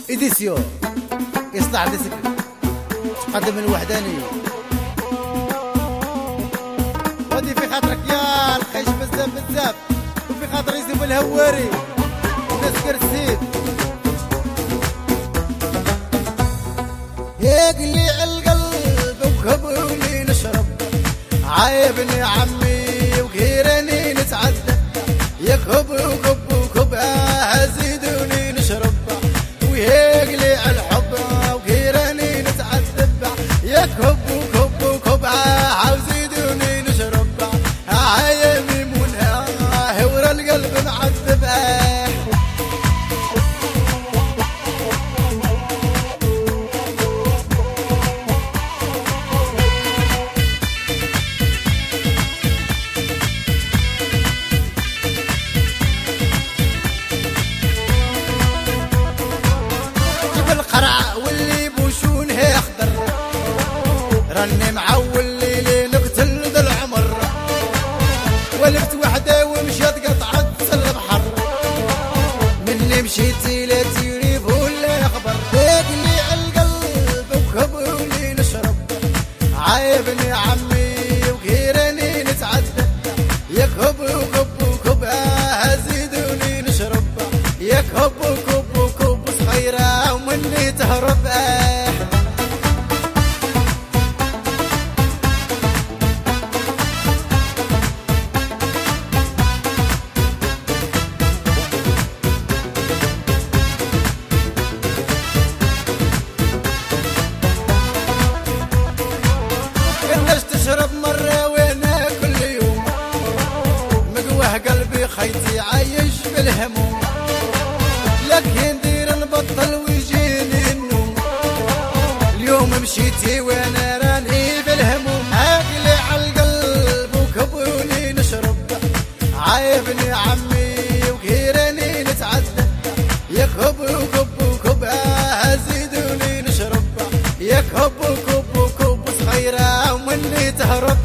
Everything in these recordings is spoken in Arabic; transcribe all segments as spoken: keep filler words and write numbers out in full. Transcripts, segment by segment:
إديسيون يصلح ديسك تقدم الوحداني ودي في خاطرك يا الخيش بزاف بزاف وفي خاطر يوسف الهواري وناس كرسيد يقلي القلب وكبولي نشرب عايبني عمي وكيرني نتعدى يكب وكب وكب هزيدوني نشرب ويقلي الحب وكيرني نتعذب يكب وكب وكب عاوزيدوني نشرب عايمي منها هور القلب معذب راني معول ليلي نقتل ذا العمر ولفت وحده ومشيت قطعت البحر مني مشيتي لا تيريب ولا خبر يقلي القلب وكبولي نشرب عايبني عمي وكيرني نتعذب يكب وكب وكب هزيدوني نشرب يكب وكب وكب صغيره ومني تهرب تشرب مرة وانا كل يوم مقوه قلبي خيتي عايش بالهموم لكن دير نبطل ويجيني النوم اليوم مشيتي وانا راني بالهموم عاقلي عالقلب وكبوني نشرب عايبني عمي وكيرني نتعذب يكب وكب وكب هزيدوني نشرب يكب وكب وكب صغيره ومني تهرب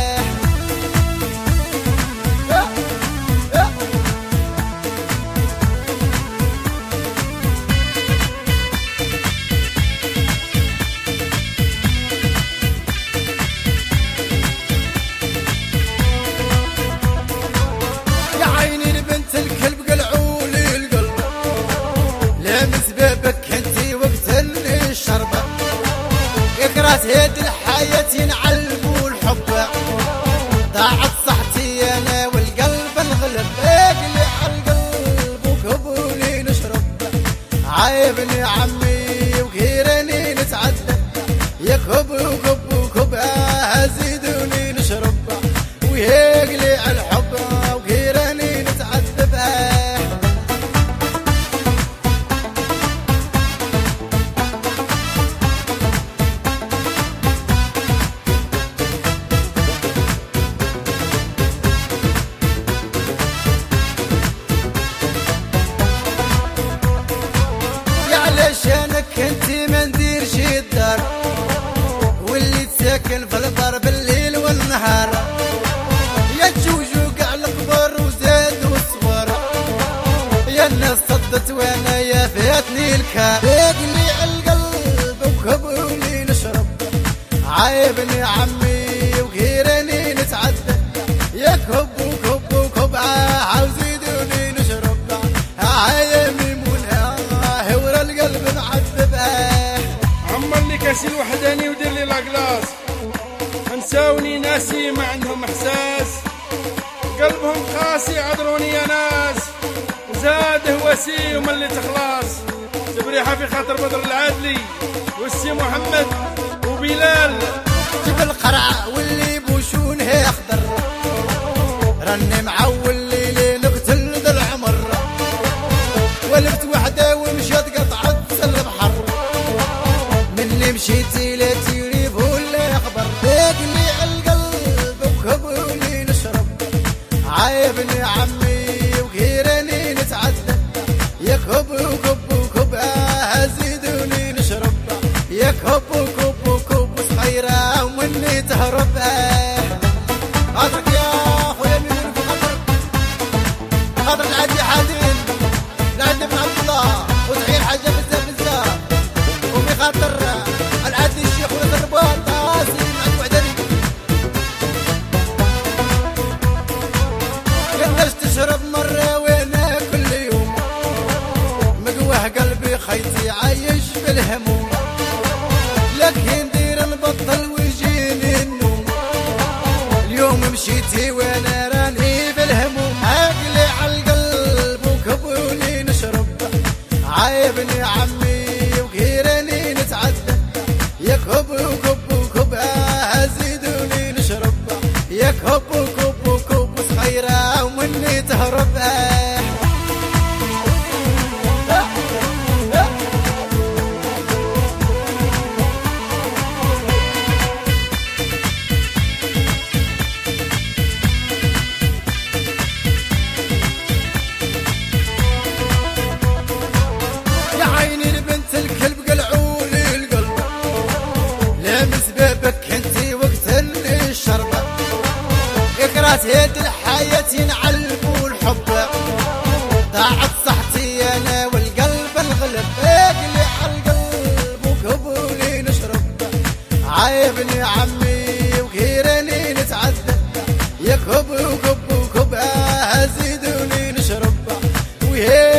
يا عيني البنت الكلب قلعولي القلب لا من سبابك انتي وقتلني الشربة يكرهت هيد الحياة ينعلبوا الحب ضاعت صحتي انا والقلب انغلب اقلي عالقلب وكبولي نشرب عايبني عمي وكيرني نتعذب يكب وكب وكب هزيدوني نشرب ويقلي الحب وكيرني نتعذب علشانك انتي ما نديرش الدار واللي تساكن في البر بالليل والنهار يا تجوجو كاع الكبر وزاد والصغار يا الناس صدت وانا يا فاتني الكار يقلي القلب وكبولي نشرب عايبني عمي وكيرني نتعذب يكب وكب وكب عاوزيدوني نشرب عايمي القلب معذب عمر لي كاس الوحداني ودير لي لاكلاص انساوني ناسي ما عندهم احساس قلبهم قاسي عذروني يا ناس زاد هوسي ومن اللي تخلاص تبريحه في خاطر بدر العادلي والسي محمد وبلال جيب القرع واللي بوشونه يخضر راني معول ليلي نقتل ذا العمر ولفت وحده ومشيت قطعت البحر مني مشيتي لا تيريب ولا خبر يقلي القلب وكبولي نشرب عايبني عمي وكيرني نتعذب يكب وكب وكب هزيدوني نشرب يكب وكب وكب صغيره ومني تهرب هاترك يا خويا من خاطر خاطر العادي حادين العادي من عبد الله وتحيل حاجه بزاف بزاف خاطر العادي الشيخ ولد الرباط سليم عند وعدني الناس تشرب مرة وانا كل يوم مقوه قلبي خيتي عايش في الهموم لكن دير نبطل ويجيني النوم اليوم مشيتي وانا راني في الهموم عقلي عالقلب وكبوني نشرب عايبني عمي وكيرني نتعدى يا كب وكب وكب زيدوني نشرب يا كب وكب وكب صغيرة ومني تهرب هيد الحياة ينعلبوا الحب ضاعت صحتي انا والقلب الغلب اقلي عالقلب وكبولي نشرب عايبني عمي وكيرني نتعدى يا كب وكب وكب زيدوني نشرب وهي